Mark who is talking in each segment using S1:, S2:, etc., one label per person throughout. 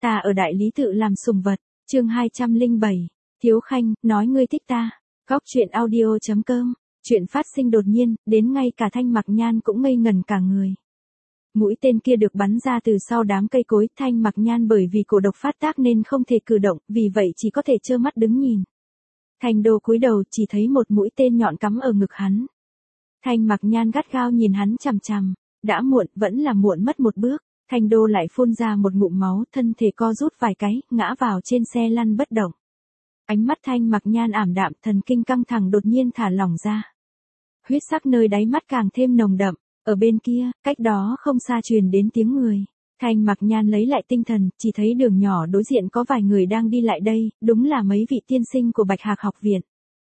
S1: Ta ở đại lý tự làm sùng vật, chương 207, Thiếu Khanh, nói ngươi thích ta. Góc truyện audio.com, chuyện phát sinh đột nhiên, đến ngay cả Thanh Mặc Nhan cũng ngây ngẩn cả người. Mũi tên kia được bắn ra từ sau đám cây cối, Thanh Mặc Nhan bởi vì cổ độc phát tác nên không thể cử động, vì vậy chỉ có thể trơ mắt đứng nhìn. Thanh Đô cúi đầu chỉ thấy một mũi tên nhọn cắm ở ngực hắn. Thanh Mặc Nhan gắt gao nhìn hắn chằm chằm, đã muộn, vẫn là muộn mất một bước. Thanh Đô lại phun ra một ngụm máu, thân thể co rút vài cái, ngã vào trên xe lăn bất động. Ánh mắt Thanh Mặc Nhan ảm đạm, thần kinh căng thẳng đột nhiên thả lỏng ra. Huyết sắc nơi đáy mắt càng thêm nồng đậm, ở bên kia, cách đó không xa truyền đến tiếng người. Thanh Mặc Nhan lấy lại tinh thần, chỉ thấy đường nhỏ đối diện có vài người đang đi lại đây, đúng là mấy vị tiên sinh của Bạch Hạc học viện.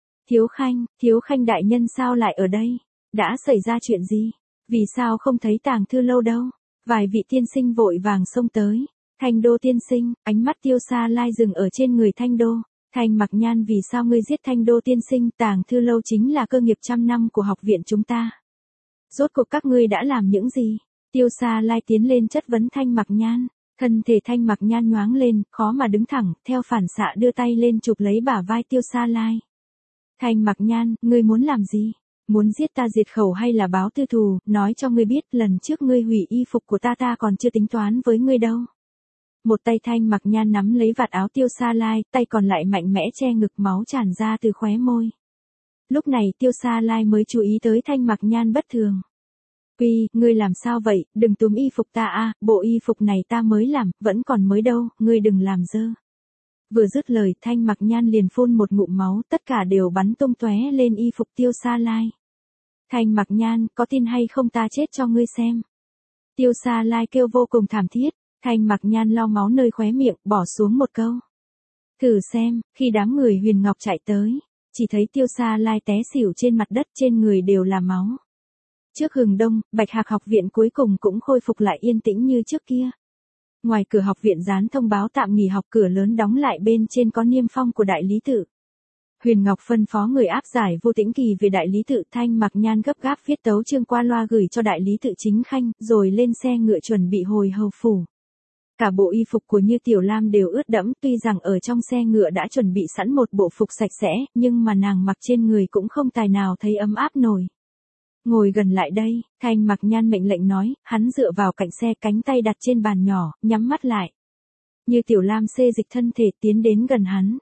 S1: Thiếu Khanh đại nhân sao lại ở đây? Đã xảy ra chuyện gì? Vì sao không thấy Tàng Thư Lâu đâu? Vài vị tiên sinh vội vàng xông tới. Thanh Đô tiên sinh, ánh mắt Tiêu Sa Lai dừng ở trên người Thanh Đô. Thanh Mặc Nhan, vì sao ngươi giết Thanh Đô tiên sinh? Tàng Thư Lâu chính là cơ nghiệp trăm năm của học viện chúng ta. Rốt cuộc các ngươi đã làm những gì? Tiêu Sa Lai tiến lên chất vấn Thanh Mặc Nhan. Thân thể Thanh Mặc Nhan nhoáng lên, khó mà đứng thẳng, theo phản xạ đưa tay lên chụp lấy bả vai Tiêu Sa Lai. Thanh Mặc Nhan, ngươi muốn làm gì? Muốn giết ta diệt khẩu hay là báo tư thù? Nói cho ngươi biết, lần trước ngươi hủy y phục của ta còn chưa tính toán với ngươi đâu. Một tay Thanh Mặc Nhan nắm lấy vạt áo Tiêu Sa Lai, tay còn lại mạnh mẽ che ngực, máu tràn ra từ khóe môi. Lúc này Tiêu Sa Lai mới chú ý tới Thanh Mặc Nhan bất thường. Quy, ngươi làm sao vậy? Đừng túm y phục ta a, bộ y phục này ta mới làm, vẫn còn mới đâu, ngươi đừng làm dơ. Vừa dứt lời, Thanh Mặc Nhan liền phun một ngụm máu, tất cả đều bắn tung tóe lên y phục Tiêu Sa Lai. Thanh Mặc Nhan, có tin hay không ta chết cho ngươi xem. Tiêu Sa Lai kêu vô cùng thảm thiết. Thanh Mặc Nhan lau máu nơi khóe miệng, bỏ xuống một câu. Thử xem, khi đám người Huyền Ngọc chạy tới, chỉ thấy Tiêu Sa Lai té xỉu trên mặt đất, trên người đều là máu. Trước hừng đông, Bạch Hạc học viện cuối cùng cũng khôi phục lại yên tĩnh như trước kia. Ngoài cửa học viện dán thông báo tạm nghỉ học, cửa lớn đóng lại, bên trên có niêm phong của đại lý tự. Huyền Ngọc phân phó người áp giải Vô Tĩnh Kỳ về đại lý tự. Thanh Mặc Nhan gấp gáp viết tấu chương qua loa gửi cho đại lý tự chính khanh, rồi lên xe ngựa chuẩn bị hồi hầu phủ. Cả bộ y phục của Như Tiểu Lam đều ướt đẫm, tuy rằng ở trong xe ngựa đã chuẩn bị sẵn một bộ phục sạch sẽ, nhưng mà nàng mặc trên người cũng không tài nào thấy ấm áp nổi. Ngồi gần lại đây, Thanh Mặc Nhan mệnh lệnh nói, hắn dựa vào cạnh xe, cánh tay đặt trên bàn nhỏ, nhắm mắt lại. Như Tiểu Lam xê dịch thân thể tiến đến gần hắn.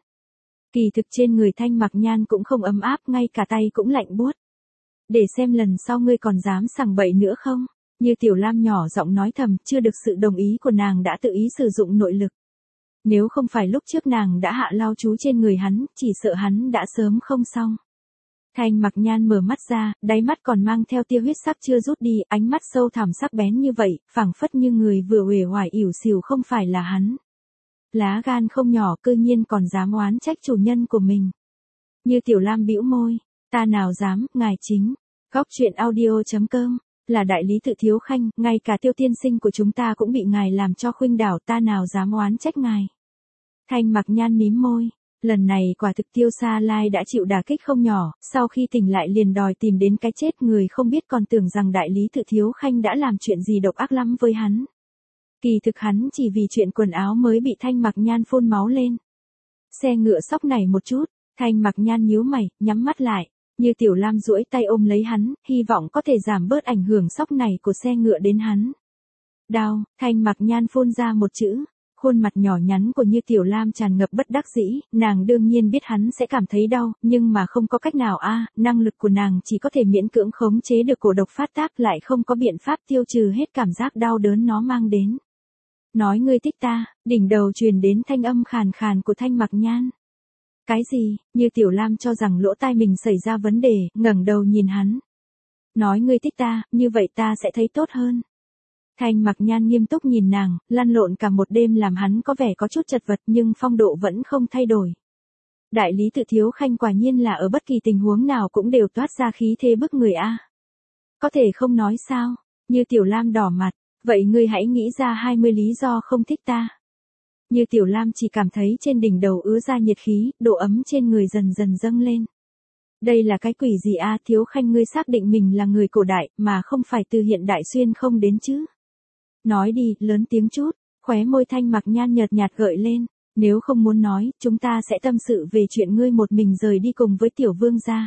S1: Kỳ thực trên người Thanh Mặc Nhan cũng không ấm áp, ngay cả tay cũng lạnh buốt. Để xem lần sau ngươi còn dám sằng bậy nữa không? Như Tiểu Lam nhỏ giọng nói thầm, chưa được sự đồng ý của nàng đã tự ý sử dụng nội lực. Nếu không phải lúc trước nàng đã hạ lao chú trên người hắn, chỉ sợ hắn đã sớm không xong. Thanh Mặc Nhan mở mắt ra, đáy mắt còn mang theo tia huyết sắc chưa rút đi, ánh mắt sâu thẳm sắc bén như vậy, phảng phất như người vừa uể oải ỉu xìu không phải là hắn. Lá gan không nhỏ, cư nhiên còn dám oán trách chủ nhân của mình. Như Tiểu Lam bĩu môi, ta nào dám, ngài chính. Góc truyện audio.com, là đại lý tự Thiếu Khanh, ngay cả Tiêu tiên sinh của chúng ta cũng bị ngài làm cho khuynh đảo, ta nào dám oán trách ngài. Thanh Mặc Nhan mím môi, lần này quả thực Tiêu Sa Lai đã chịu đả kích không nhỏ, sau khi tỉnh lại liền đòi tìm đến cái chết, người không biết còn tưởng rằng đại lý tự Thiếu Khanh đã làm chuyện gì độc ác lắm với hắn. Kỳ thực hắn chỉ vì chuyện quần áo mới bị Thanh Mặc Nhan phun máu lên. Xe ngựa sóc nảy một chút, Thanh Mặc Nhan nhíu mày, nhắm mắt lại. Như Tiểu Lam duỗi tay ôm lấy hắn, hy vọng có thể giảm bớt ảnh hưởng sóc nảy của xe ngựa đến hắn. Đau, Thanh Mặc Nhan phun ra một chữ. Khuôn mặt nhỏ nhắn của Như Tiểu Lam tràn ngập bất đắc dĩ, nàng đương nhiên biết hắn sẽ cảm thấy đau, nhưng mà không có cách nào năng lực của nàng chỉ có thể miễn cưỡng khống chế được cổ độc phát tác, lại không có biện pháp tiêu trừ hết cảm giác đau đớn nó mang đến. Nói ngươi thích ta, đỉnh đầu truyền đến thanh âm khàn khàn của Thanh Mặc Nhan. Cái gì? Như Tiểu Lam cho rằng lỗ tai mình xảy ra vấn đề, ngẩng đầu nhìn hắn. Nói ngươi thích ta, như vậy ta sẽ thấy tốt hơn. Thanh Mặc Nhan nghiêm túc nhìn nàng, lăn lộn cả một đêm làm hắn có vẻ có chút chật vật, nhưng phong độ vẫn không thay đổi. Đại lý tự Thiếu Khanh quả nhiên là ở bất kỳ tình huống nào cũng đều toát ra khí thế bức người Có thể không nói sao? Như Tiểu Lam đỏ mặt, vậy ngươi hãy nghĩ ra 20 lý do không thích ta. Như Tiểu Lam chỉ cảm thấy trên đỉnh đầu ứa ra nhiệt khí, độ ấm trên người dần dần dâng lên. Đây là cái quỷ gì Thiếu Khanh, ngươi xác định mình là người cổ đại, mà không phải từ hiện đại xuyên không đến chứ? Nói đi, lớn tiếng chút. Khóe môi Thanh Mặc Nhan nhợt nhạt gợi lên, nếu không muốn nói, chúng ta sẽ tâm sự về chuyện ngươi một mình rời đi cùng với tiểu vương gia.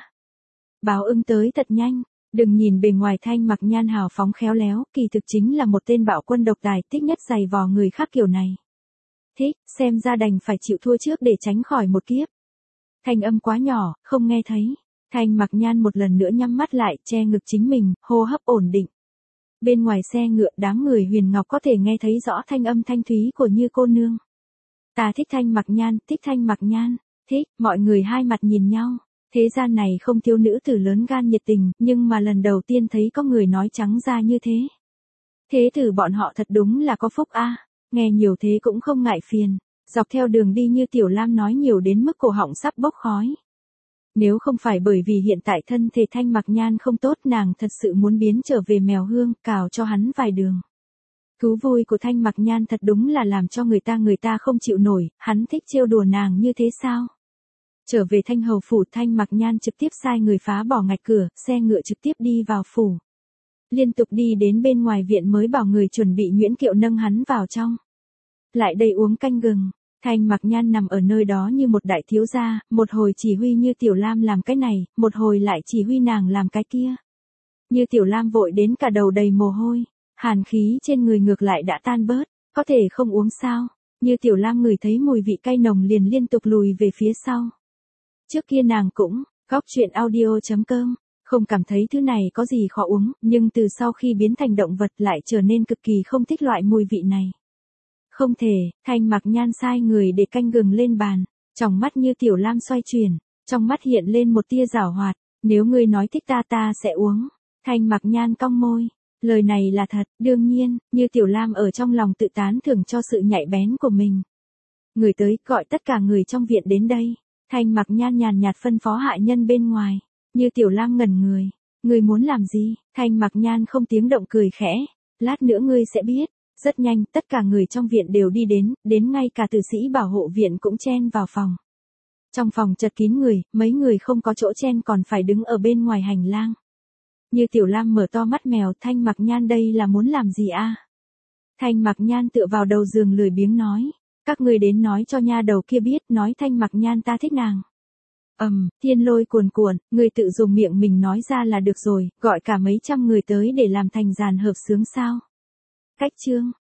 S1: Báo ứng tới thật nhanh, đừng nhìn bề ngoài Thanh Mặc Nhan hào phóng khéo léo, kỳ thực chính là một tên bạo quân độc tài thích nhất giày vò người khác kiểu này. Thích, xem ra đành phải chịu thua trước để tránh khỏi một kiếp. Thanh âm quá nhỏ, không nghe thấy. Thanh Mặc Nhan một lần nữa nhắm mắt lại, che ngực chính mình, hô hấp ổn định. Bên ngoài xe ngựa đám người Huyền Ngọc có thể nghe thấy rõ thanh âm thanh thúy của Như cô nương. Ta thích Thanh Mặc Nhan, thích Thanh Mặc Nhan, thích, mọi người hai mặt nhìn nhau. Thế gian này không thiếu nữ tử lớn gan nhiệt tình, nhưng mà lần đầu tiên thấy có người nói trắng ra như thế. Thế tử bọn họ thật đúng là có phúc a, nghe nhiều thế cũng không ngại phiền. Dọc theo đường đi Như Tiểu Lam nói nhiều đến mức cổ họng sắp bốc khói. Nếu không phải bởi vì hiện tại thân thể Thanh Mặc Nhan không tốt, nàng thật sự muốn biến trở về mèo hương, cào cho hắn vài đường. Thú vui của Thanh Mặc Nhan thật đúng là làm cho người ta không chịu nổi, hắn thích trêu đùa nàng như thế sao? Trở về Thanh Hầu phủ, Thanh Mặc Nhan trực tiếp sai người phá bỏ ngạch cửa, xe ngựa trực tiếp đi vào phủ. Liên tục đi đến bên ngoài viện mới bảo người chuẩn bị nhuyễn kiệu nâng hắn vào trong. Lại đây uống canh gừng. Thanh Mặc Nhan nằm ở nơi đó như một đại thiếu gia, một hồi chỉ huy Như Tiểu Lam làm cái này, một hồi lại chỉ huy nàng làm cái kia. Như Tiểu Lam vội đến cả đầu đầy mồ hôi, hàn khí trên người ngược lại đã tan bớt, có thể không uống sao? Như Tiểu Lam ngửi thấy mùi vị cay nồng liền liên tục lùi về phía sau. Trước kia nàng cũng, góc chuyện audio.com, không cảm thấy thứ này có gì khó uống, nhưng từ sau khi biến thành động vật lại trở nên cực kỳ không thích loại mùi vị này. Không thể, Thanh Mặc Nhan sai người để canh gừng lên bàn, trong mắt Như Tiểu Lam xoay chuyển, trong mắt hiện lên một tia giảo hoạt, nếu ngươi nói thích ta sẽ uống. Thanh Mặc Nhan cong môi, lời này là thật, đương nhiên, Như Tiểu Lam ở trong lòng tự tán thưởng cho sự nhạy bén của mình. Người tới, gọi tất cả người trong viện đến đây. Thanh Mặc Nhan nhàn nhạt phân phó hạ nhân bên ngoài. Như Tiểu Lam ngẩn người, ngươi muốn làm gì? Thanh Mặc Nhan không tiếng động cười khẽ, lát nữa ngươi sẽ biết. Rất nhanh, tất cả người trong viện đều đi đến ngay cả tử sĩ bảo hộ viện cũng chen vào phòng. Trong phòng chật kín người, mấy người không có chỗ chen còn phải đứng ở bên ngoài hành lang. Như Tiểu Lam mở to mắt mèo, Thanh Mặc Nhan đây là muốn làm gì a? Thanh Mặc Nhan tựa vào đầu giường lười biếng nói, các ngươi đến nói cho nha đầu kia biết, nói Thanh Mặc Nhan ta thích nàng. Thiên lôi cuồn cuộn, người tự dùng miệng mình nói ra là được rồi, gọi cả mấy trăm người tới để làm thành dàn hợp sướng sao? Cách chương